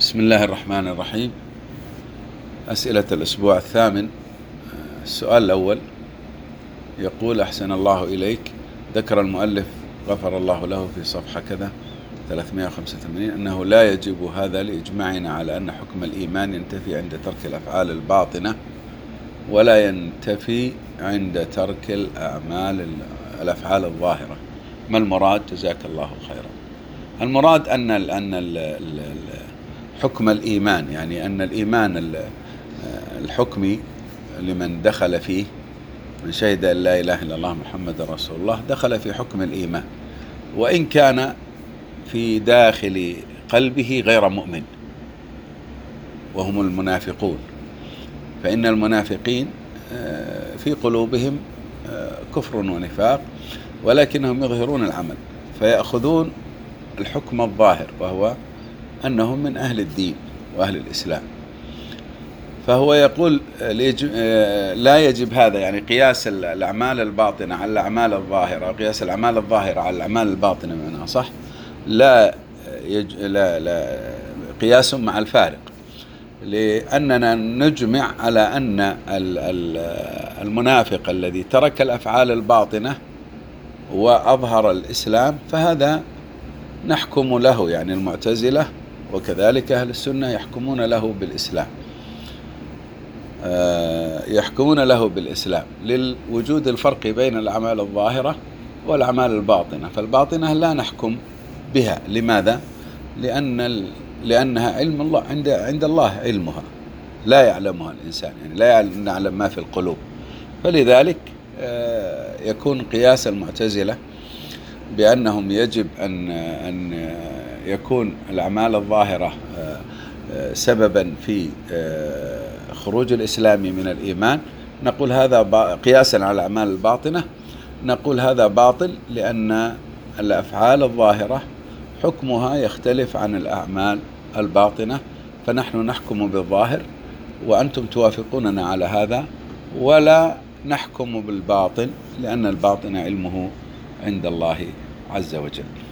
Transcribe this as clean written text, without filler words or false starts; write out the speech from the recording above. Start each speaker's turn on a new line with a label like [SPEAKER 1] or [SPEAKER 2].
[SPEAKER 1] بسم الله الرحمن الرحيم. أسئلة الأسبوع الثامن. السؤال الأول يقول: أحسن الله إليك، ذكر المؤلف غفر الله له في صفحة كذا 385 أنه لا يجب هذا لإجماعنا على أن حكم الإيمان ينتفي عند ترك الأفعال الباطنة ولا ينتفي عند ترك الأفعال الظاهرة. ما المراد؟ جزاك الله خيرا. المراد أن حكم الإيمان، يعني أن الإيمان الحكمي لمن دخل فيه، من شهد أن لا إله إلا الله محمد رسول الله، دخل في حكم الإيمان وإن كان في داخل قلبه غير مؤمن، وهم المنافقون. فإن المنافقين في قلوبهم كفر ونفاق، ولكنهم يظهرون العمل فيأخذون الحكم الظاهر، وهو أنهم من أهل الدين وأهل الإسلام. فهو يقول لا يجب هذا، يعني قياس الأعمال الباطنة على الأعمال الظاهرة، قياس الأعمال الظاهرة على الأعمال الباطنة بمعنى صح، لا قياس مع الفارق، لأننا نجمع على أن المنافق الذي ترك الأفعال الباطنة وأظهر الإسلام فهذا نحكم له، يعني المعتزلة وكذلك أهل السنة يحكمون له بالإسلام، يحكمون له بالإسلام للوجود الفرق بين الأعمال الظاهرة والأعمال الباطنة. فالباطنة لا نحكم بها. لماذا؟ لأنها علم الله، عند الله علمها، لا يعلمها الإنسان، يعني لا نعلم ما في القلوب. فلذلك يكون قياس المعتزلة بأنهم يجب أن يكون الأعمال الظاهرة سببا في خروج الإسلام من الإيمان، نقول هذا قياسا على الأعمال الباطنة، نقول هذا باطل، لأن الأفعال الظاهرة حكمها يختلف عن الأعمال الباطنة، فنحن نحكم بالظاهر وأنتم توافقوننا على هذا، ولا نحكم بالباطن، لأن الباطن علمه عند الله عز وجل.